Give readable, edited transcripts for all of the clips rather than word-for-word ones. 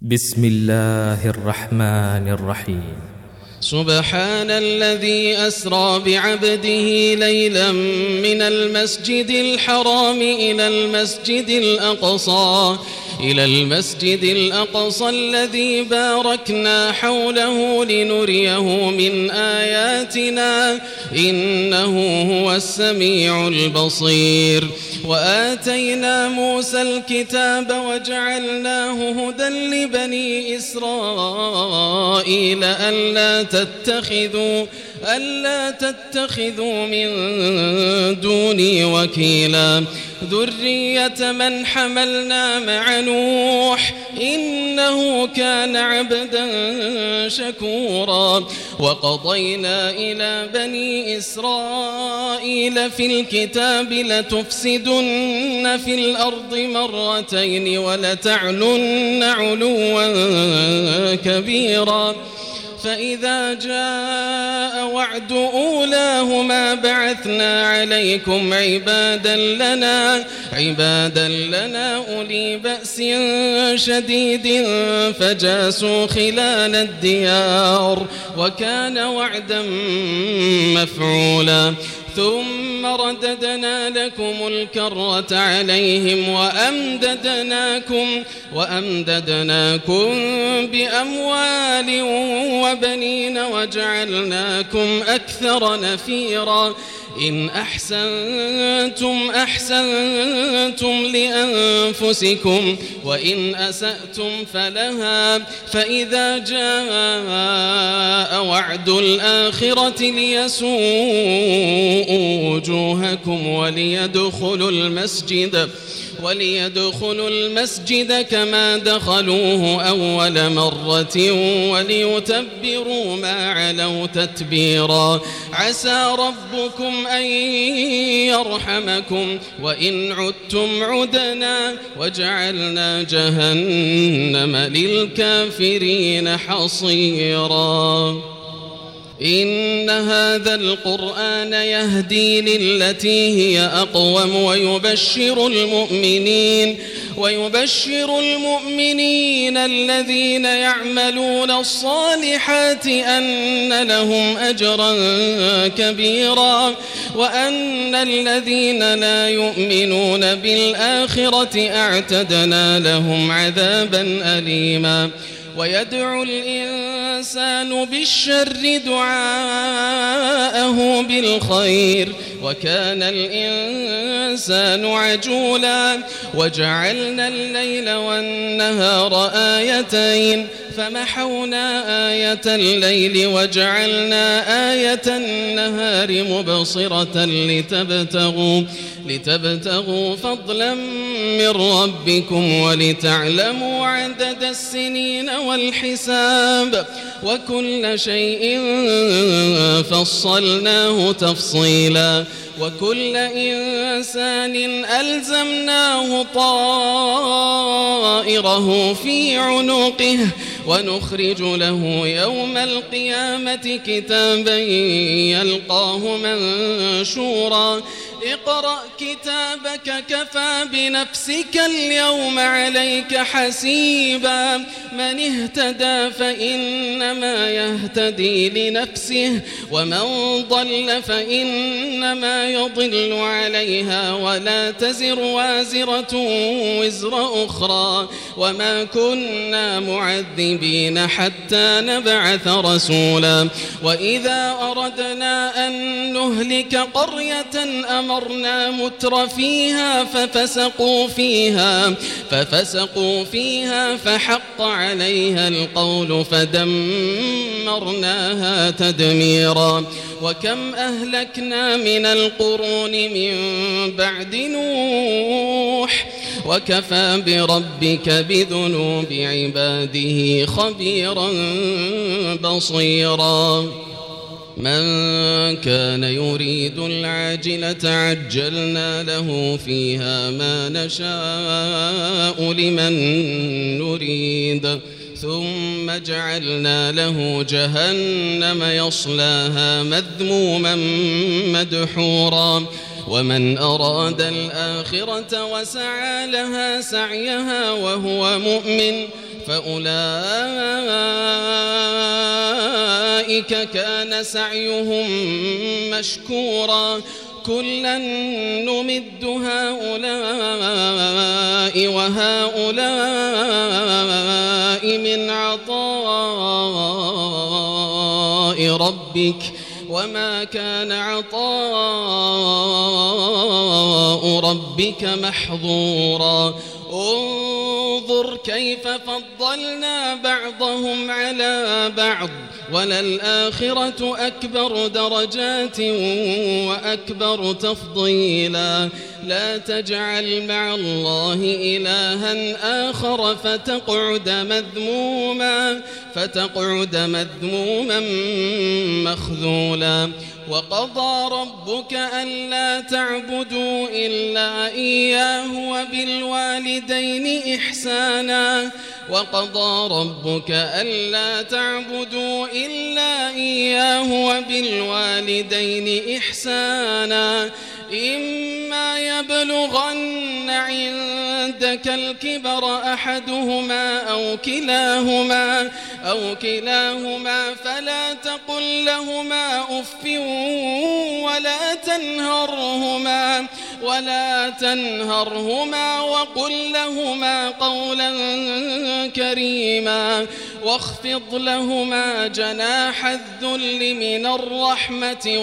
بسم الله الرحمن الرحيم. سبحان الذي أسرى بعبده ليلا من المسجد الحرام إلى المسجد الأقصى الذي باركنا حوله لنريه من آياتنا إنه هو السميع البصير. وآتينا موسى الكتاب وجعلناه هدى لبني إسرائيل ألا تتخذوا من دوني وكيلا ذرية من حملنا مع نوح إنه كان عبدا شكورا. وقضينا إلى بني إسرائيل في الكتاب لتفسدن في الأرض مرتين ولتعلن علوا كبيرا. فإذا جاء وعد أولاهما بعثنا عليكم عبادا لنا أولي بأس شديد فجاسوا خلال الديار وكان وعدا مفعولا. ثم رددنا لكم الكرة عليهم وأمددناكم بأموال وبنين وجعلناكم أكثر نفيرا. إن أحسنتم لأنفسكم وإن أسأتم فلها. فإذا جاء وعد الآخرة ليسوءوا وجوهكم وليدخلوا المسجد كما دخلوه أول مرة وليتبروا ما علوا تتبيرا. عسى ربكم أن يرحمكم وإن عدتم عدنا وجعلنا جهنم للكافرين حصيرا. إن هذا القرآن يهدي للتي هي أقوم ويبشر المؤمنين الذين يعملون الصالحات أن لهم أجرا كبيرا وأن الذين لا يؤمنون بالآخرة أعتدنا لهم عذابا أليما. ويدعو الإنسان بالشر دعاءه بالخير وكان الإنسان عجولا. وجعلنا الليل والنهار آيتين فمحونا آية الليل وجعلنا آية النهار مبصرة لتبتغوا فضلا من ربكم ولتعلموا عدد السنين والحساب وكل شيء فصلناه تفصيلا. وكل إنسان ألزمناه طائره في عنقه ونخرج له يوم القيامة كتابا يلقاه منشورا. اقرأ كتابك كفى بنفسك اليوم عليك حسيبا. من اهتدى فإنما يهتدي لنفسه ومن ضل فإنما يضل عليها ولا تزر وازرة وزر أخرى وما كنا معذبين حتى نبعث رسولا. وإذا أردنا أن نهلك قرية أمرنا متر فيها ففسقوا فيها فحق عليها القول فدمرناها تدميرا. وكم أهلكنا من القرون من بعد نوح وكفى بربك بذنوب عباده خبيرا بصيرا. من كان يريد العاجلة عجلنا له فيها ما نشاء لمن نريد ثم جعلنا له جهنم يصلاها مذموما مدحورا. ومن أراد الآخرة وسعى لها سعيها وهو مؤمن فأولئك كان سعيهم مشكورا كلا نمد هؤلاء وهؤلاء من عطاء ربك وما كان عطاء ربك محظورا انظر كيف فضلنا بعضهم على بعض وللآخرة أكبر درجات وأكبر تفضيلا لا تجعل مع الله إلها آخر فتقعد مذموما مخذولا وقضى ربك ألا تعبدوا إلا إياه وبالوالدين إحسانا وقضى ربك ألا تعبدوا إلا إياه وبالوالدين إحسانا إما يبلغن عندك الكبر أحدهما أو كلاهما فلا تقل لهما أف ولا تنهرهما وقل لهما قولا كريما واخفض لهما جناح الذل من الرحمة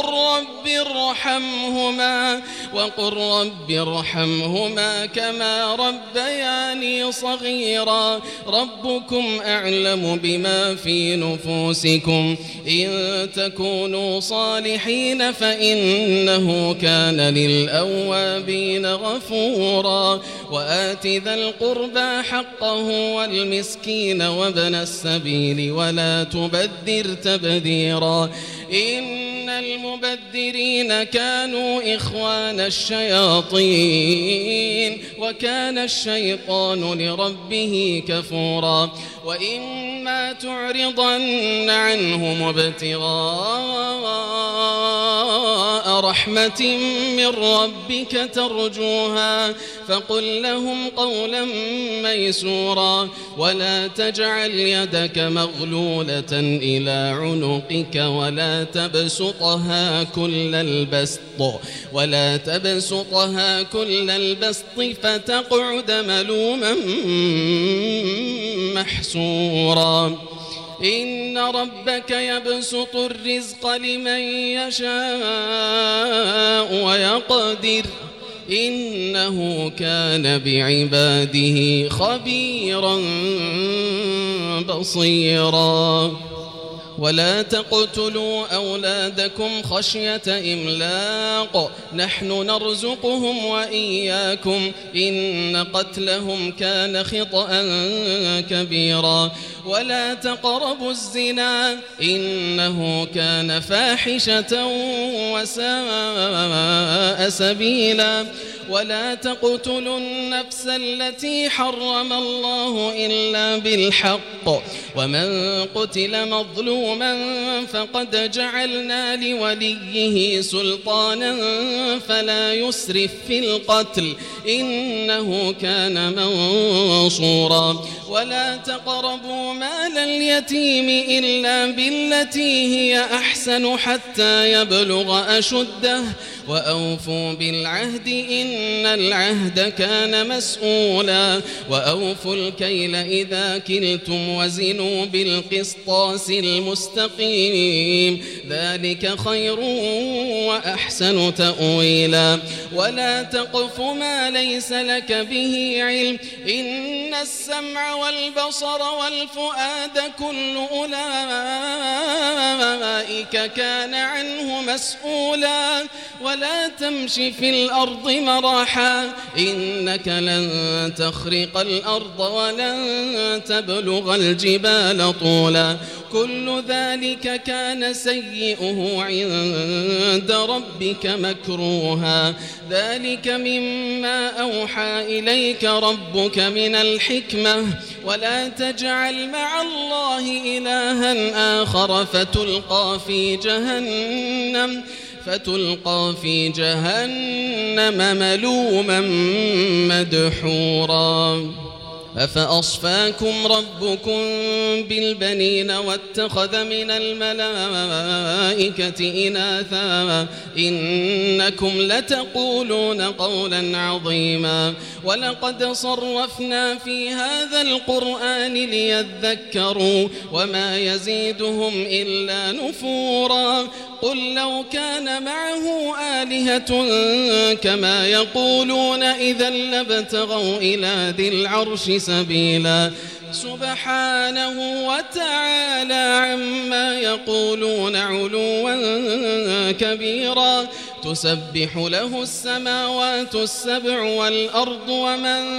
وقل رب ارحمهما كما ربياني صغيرا ربكم أعلم بما في نفوسكم إن تكونوا صالحين فإنه كان للأوابين غفورا وآت ذا القربى حقه والمسكين وابن السبيل ولا تبذر تبذيرا إن المبذرين كانوا إخوان الشياطين وكان الشيطان لربه كفورا وإما تعرضن عنهم ابتغاء رحمة من ربك ترجوها فقل لهم قولا ميسورا ولا تجعل يدك مغلولة إلى عنقك ولا تبسطها كل البسط فتقعد ملوما محسورا إن ربك يبسط الرزق لمن يشاء ويقدر إنه كان بعباده خبيرا بصيرا ولا تقتلوا أولادكم خشية إملاق نحن نرزقهم وإياكم إن قتلهم كان خطأ كبيرا ولا تقربوا الزنا إنه كان فاحشة وساء سبيلا ولا تقتلوا النفس التي حرم الله إلا بالحق ومن قتل مظلوما فقد جعلنا لوليه سلطانا فلا يسرف في القتل إنه كان منصورا ولا تقربوا مال اليتيم إلا بالتي هي أحسن حتى يبلغ أشده وأوفوا بالعهد إن العهد كان مسؤولا وأوفوا الكيل إذا كلتم وزنوا بالقسطاس المستقيم ذلك خير وأحسن تأويلا ولا تقف ما ليس لك به علم إن السمع والبصر والفؤاد كل أولئك كان عنه مسؤولا ولا تمش في الأرض مرحا إنك لن تخرق الأرض ولن تبلغ الجبال طولا كل ذلك كان سيئه عند ربك مكروها ذلك مما أوحى إليك ربك من الحكمة ولا تجعل مع الله إلها آخر فتلقى في جهنم ملوما مدحورا أفأصفاكم ربكم بالبنين واتخذ من الملائكة إناثا إنكم لتقولون قولا عظيما ولقد صرفنا في هذا القرآن ليذكروا وما يزيدهم إلا نفورا قل لو كان معه آلهة كما يقولون إذا لابتغوا إلى ذي العرش سبيلا سبحانه وتعالى عما يقولون علوا كبيرا تسبح له السماوات السبع والأرض ومن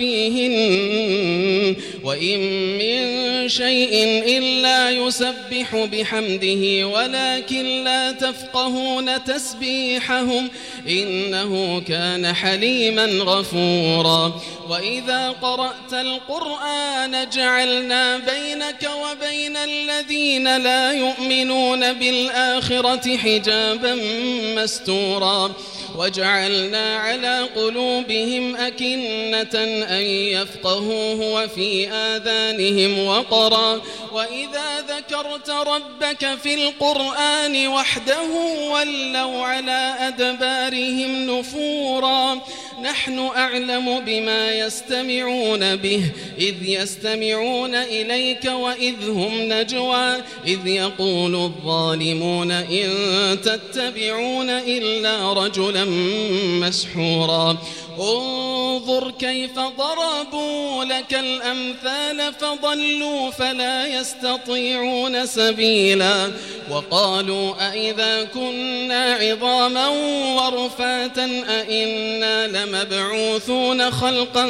فيهن وإن من شيء إلا يسبح بحمده ولكن لا تفقهون تسبيحهم إنه كان حليما غفورا وإذا قرأت القرآن جعلنا بينك وبين الذين لا يؤمنون بالآخرة حجابا مستورا وجعلنا على قلوبهم أكنة أن يفقهوه وفي آذانهم وقرا وإذا ذكرت ربك في القرآن وحده ولوا على أدبارهم نفورا نحن أعلم بما يستمعون به إذ يستمعون إليك وإذ هم نجوى إذ يقول الظالمون إن تتبعون إلا رجلا مسحورا انظر كيف ضربوا لك الأمثال فضلوا فلا يستطيعون سبيلا وقالوا أئذا كنا عظاما ورفاتا أئنا لمبعوثون خلقا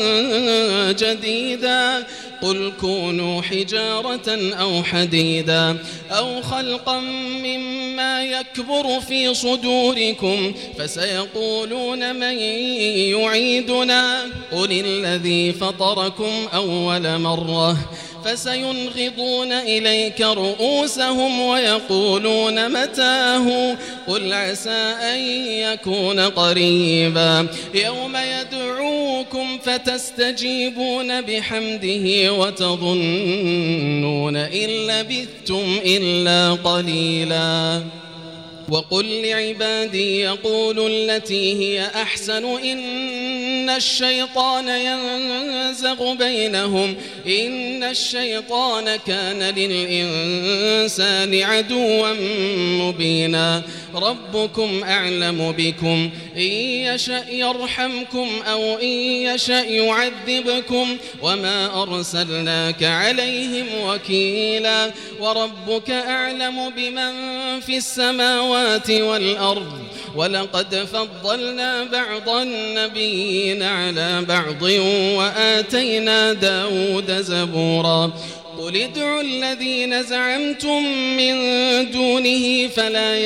جديدا قل كونوا حجارة أو حديدا أو خلقا مما يكبر في صدوركم فسيقولون من يعيدنا قل الذي فطركم أول مرة فسينغضون إليك رؤوسهم ويقولون متاه قل عسى أن يكون قريبا يوم يدعوكم فتستجيبون بحمده وتظنون إن لبثتم إلا قليلا وقل لعبادي يقولوا التي هي أحسن إن الشيطان ينزغ بينهم إن الشيطان كان للإنسان عدوا مبينا ربكم أعلم بكم إن يشأ يرحمكم أو إن يشأ يعذبكم وما أرسلناك عليهم وكيلا وربك أعلم بمن في السماوات والأرض ولقد فضلنا بعض النبيين على بعض وآتينا داود زبورا قل ادعوا الذين زعمتم من دونه فلا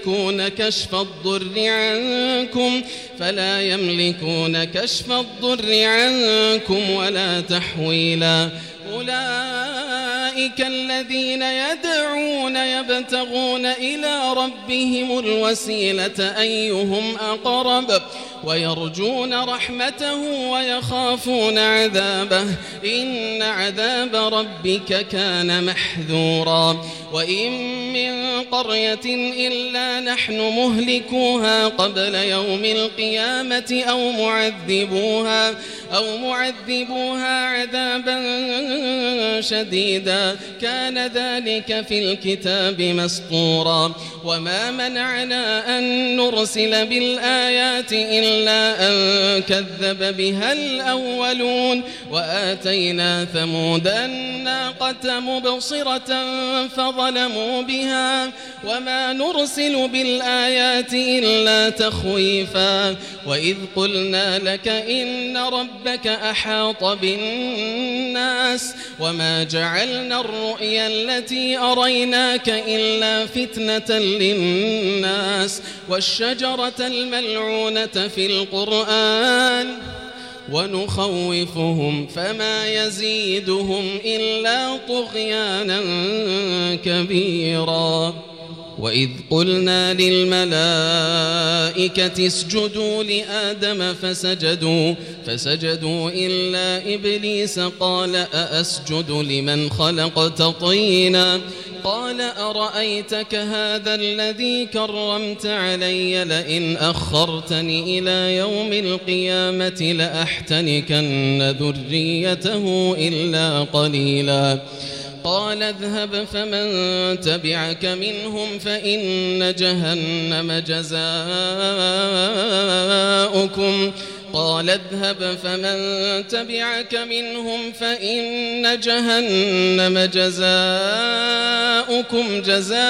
يملكون كشف الضر عنكم ولا تحويلا أولئك الذين يدعون يبتغون إلى ربهم الوسيلة أيهم أقرب ويرجون رحمته ويخافون عذابه إن عذاب ربك كان محذورا وإن من قرية إلا نحن مهلكوها قبل يوم القيامة أو معذبوها عذابا شديدا كان ذلك في الكتاب مسطورا وما منعنا أن نرسل بالآيات إلا أن كذب بها الأولون وآتينا ثمود الناقة مبصرة فظلموا بها وما نرسل بالآيات إلا تخويفا وإذ قلنا لك إن ربك أحاط بالناس وما جعلنا الرؤيا التي أريناك إلا فتنة للناس والشجرة الملعونة في القرآن ونخوفهم فما يزيدهم إلا طغيانا كبيرا وإذ قلنا للملائكة اسجدوا لآدم فسجدوا إلا إبليس قال أأسجد لمن خلقت طينا قال أرأيتك هذا الذي كرمت علي لئن أخرتني إلى يوم القيامة لأحتنكن ذريته إلا قليلا قال اذهب فمن تبعك منهم فإن جهنم جزاؤكم قال اذهب فمن تبعك منهم فإن جهنم جزاؤكم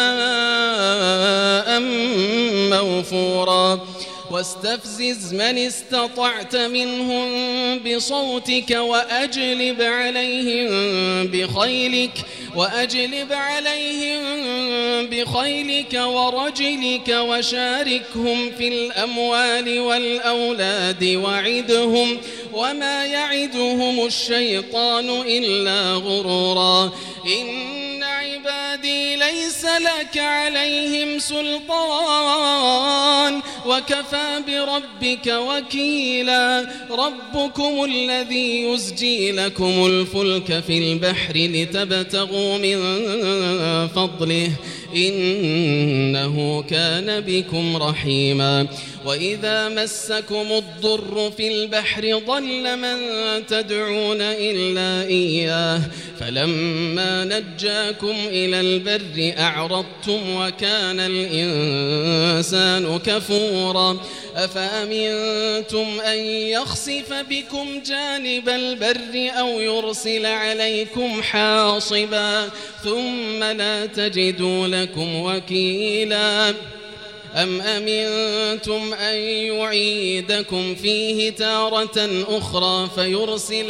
جزاء موفورا واستفزز من استطعت منهم بصوتك وأجلب عليهم بخيلك ورجلك وشاركهم في الأموال والأولاد وعدهم وما يعدهم الشيطان إلا غرورا إن عبادي ليس لك عليهم سلطان وكفى بربك وكيلا ربكم الذي يزجي لكم الفلك في البحر لتبتغوا من فضله إنه كان بكم رحيما وإذا مسكم الضر في البحر ضل من تدعون إلا إياه فلما نجاكم إلى البر أعرضتم وكان الإنسان كفورا أفأمنتم أن يخسف بكم جانب البر أو يرسل عليكم حاصبا ثم لا تجدوا لكم وكيلا أم أمنتم أن يعيدكم فيه تارة أخرى فيرسل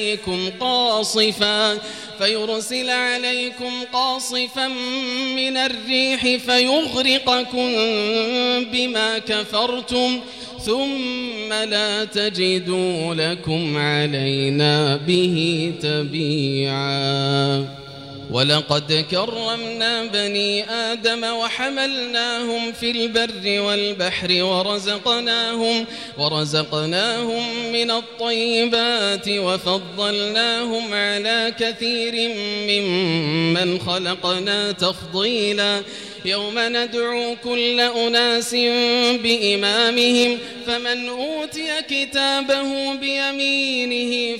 عليكم قاصفا من الريح فيغرقكم بما كفرتم ثم لا تجدوا لكم علينا به تبيعا ولقد كرمنا بني آدم وحملناهم في البر والبحر ورزقناهم من الطيبات وفضلناهم على كثير ممن خلقنا تفضيلا يوم ندعو كل أناس بإمامهم فمن أوتي كتابه بيمينه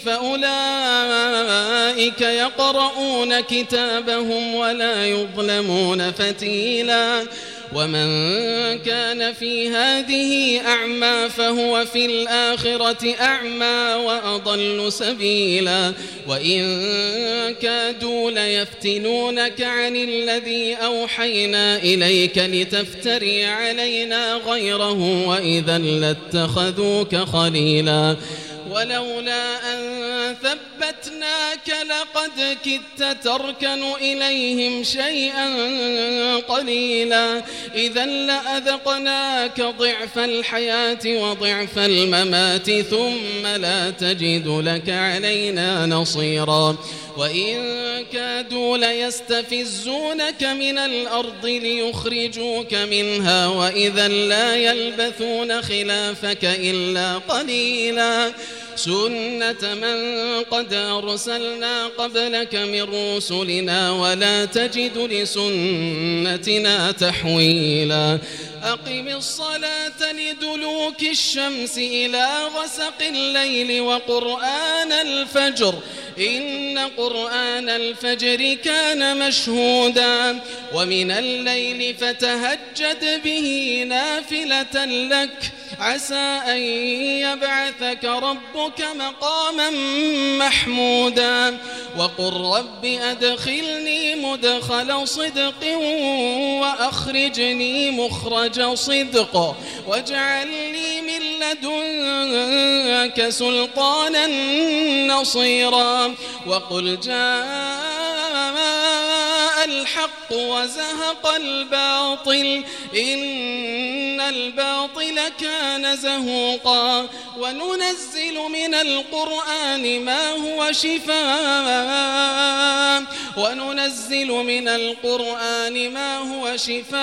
فأولئك يقرؤون كتابهم ولا يظلمون فتيلا ومن كان في هذه أعمى فهو في الآخرة أعمى وأضل سبيلا وإن كادوا ليفتنونك عن الذي أوحينا إليك لتفتري علينا غيره وإذا لاتخذوك خليلا ولولا أن ثبتناك لقد كدت تركن إليهم شيئا قليلا إذا لأذقناك ضعف الحياة وضعف الممات ثم لا تجد لك علينا نصيرا وإن كادوا ليستفزونك من الأرض ليخرجوك منها وإذا لا يلبثون خلافك إلا قليلا سنة من قد أرسلنا قبلك من رسلنا ولا تجد لسنتنا تحويلا أقم الصلاة لدلوك الشمس إلى غسق الليل وقرآن الفجر إن قرآن الفجر كان مشهودا ومن الليل فتهجد به نافلة لك عسى أن يبعثك ربك مقاما محمودا وقل رب أدخلني مدخل صدق وأخرجني مخرج صدق واجعل لي من لدنك سلطانا نصيرا وقل جاء الحق وزهق الباطل إن الباطل كان زهوقا وننزل من القرآن ما هو شفاء وننزل من القرآن ما هو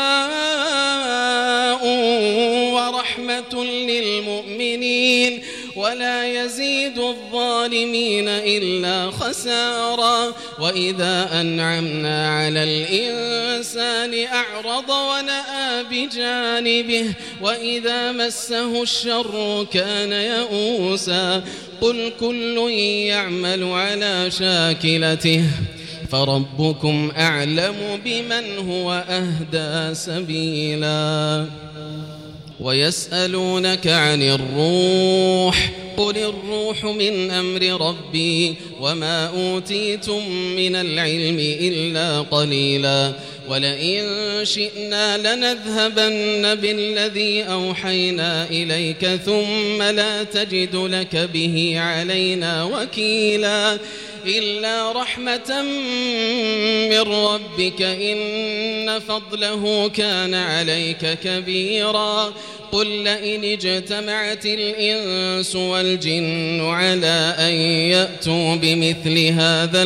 شفاء ورحمة للمؤمنين ولا يزيد الظالمين إلا خسارا. وإذا أنعمنا على الإنسان أعرض ونأى بجانبه وإذا مسه الشر كان يئوسا. قل كل يعمل على شاكلته فربكم أعلم بمن هو أهدى سبيلا. ويسألونك عن الروح قل الروح من أمر ربي وما أوتيتم من العلم إلا قليلا. ولئن شئنا لنذهبن بالذي أوحينا إليك ثم لا تجد لك به علينا وكيلا إلا رحمة من ربك إن فضله كان عليك كبيرا. قل لئن اجتمعت الإنس والجن على أن يأتوا بمثل هذا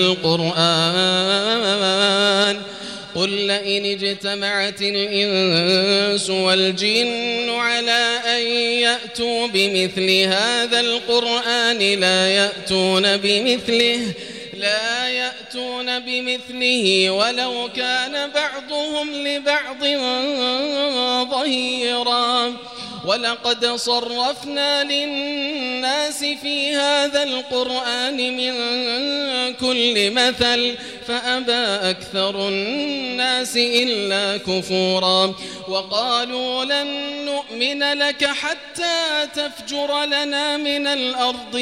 القرآن قل لئن اجتمعت الإنس والجن على أن يأتوا بمثل هذا القرآن لا يأتون بمثله ولو كان بعضهم لبعض ظهيرا. ولقد صرفنا للناس في هذا القرآن من كل مثل فأبى أكثر الناس إلا كفورا. وقالوا لن نؤمن لك حتى تفجر لنا من الأرض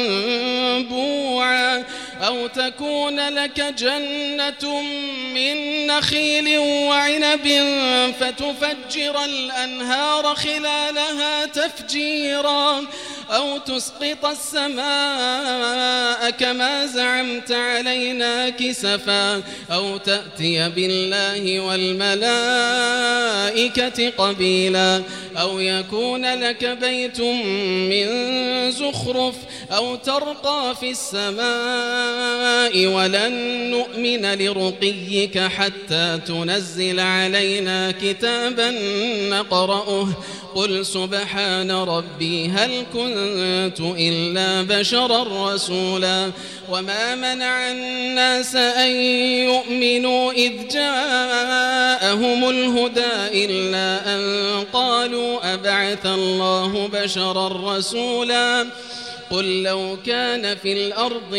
ينبوعا أو تكون لك جنة من نخيل وعنب فتفجر الأنهار خلالها تفجيرا أو تسقط السماء كما زعمت علينا كسفا أو تأتي بالله والملائكة قبيلا أو يكون لك بيت من زخرف أو ترقى في السماء ولن نؤمن لرقيك حتى تنزل علينا كتابا نقرأه قل سبحان ربي هل كنت إلا بشرا رسولا. وما منع الناس أن يؤمنوا إذ جاءهم الهدى إلا أن قالوا أبعث الله بشرا رسولا. قل لو كان في الأرض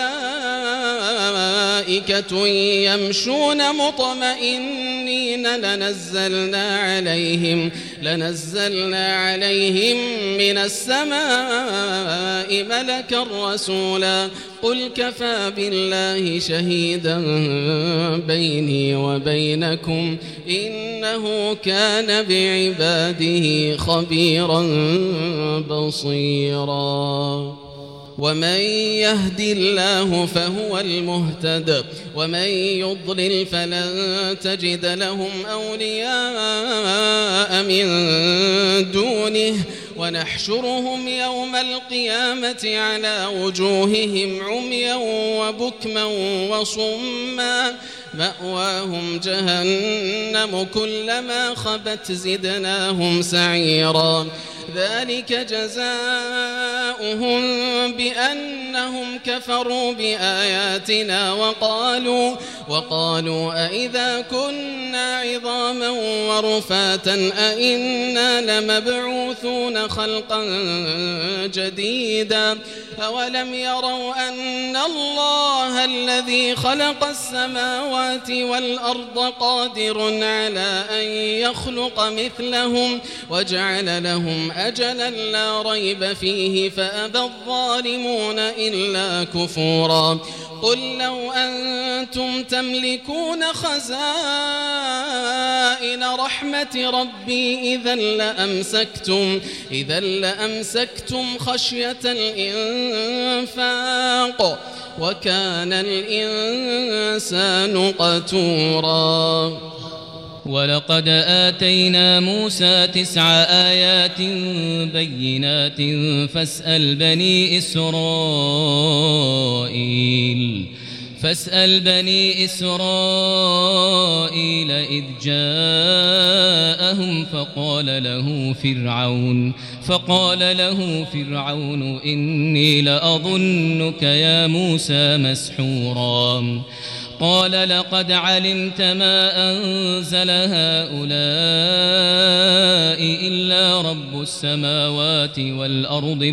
ملائكة يمشون مطمئنين لنزلنا عليهم من السماء ملكا رسولا. قل كفى بالله شهيدا بيني وبينكم إنه كان بعباده خبيرا بصيرا. ومن يهد الله فهو المهتد ومن يضلل فلن تجد لهم أولياء من دونه ونحشرهم يوم القيامة على وجوههم عميا وبكما وصما مأواهم جهنم كلما خبت زدناهم سعيرا. ذلك جزاؤهم بأنهم كفروا بآياتنا وقالوا أئذا كنا عظاما ورفاتا أئنا لمبعوثون خلقا جديدا. أولم يروا أن الله الذي خلق السماوات والأرض قادر على أن يخلق مثلهم وجعل لهم أجلا لا ريب فيه فأبى الظالمون إلا كفورا. قل لو أنتم تملكون خزائن رحمة ربي إذا لأمسكتم خشية الإنفاق وكان الإنسان قتورا. ولقد آتينا موسى 9 آيات بينات فاسأل بني إسرائيل إذ جاءهم فقال له فرعون إني لأظنك يا موسى مسحورا قال لقد علمت ما أنزل هؤلاء إلا رب السماوات والأرض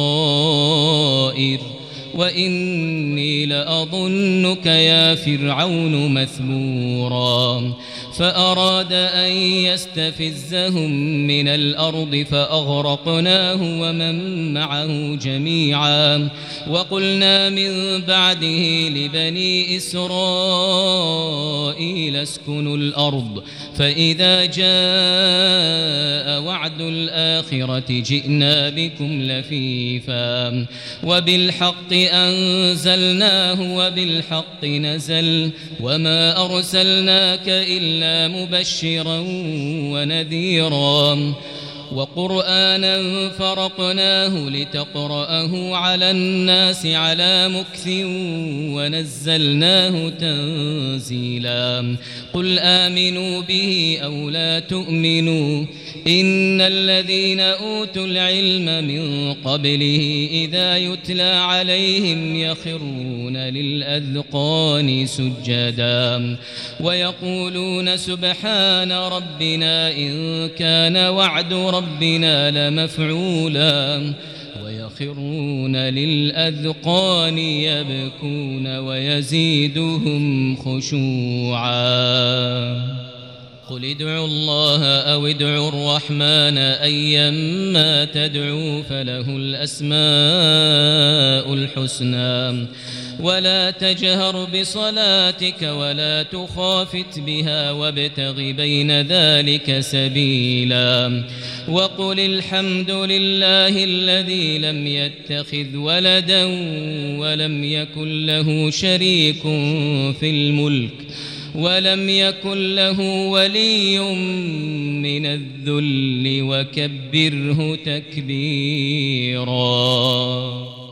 بصائر وإني لأظنك يا فرعون مثبورا فأراد أن يستفزهم من الأرض فأغرقناه ومن معه جميعا وقلنا من بعده لبني إسرائيل اسكنوا الأرض فإذا جاء وعد الآخرة جئنا بكم لفيفا وبالحق أنزلناه وبالحق نزل وما أرسلناك إلا مبشرا ونذيرا وقرآنا فرقناه لتقرأه على الناس على مكث ونزلناه تنزيلا قل آمنوا به أو لا تؤمنوا إن الذين أوتوا العلم من قبله إذا يتلى عليهم يخرون للأذقان سجدا ويقولون سبحان ربنا إن كان وعد ربنا لمفعولا ويخرون للأذقان يبكون ويزيدهم خشوعا قل ادعوا الله أو ادعوا الرحمن أيما تدعوا فله الأسماء الحسنى ولا تجهر بصلاتك ولا تخافت بها وابتغ بين ذلك سبيلا وقل الحمد لله الذي لم يتخذ ولدا ولم يكن له شريك في الملك ولم يكن له ولي من الذل وكبره تكبيرا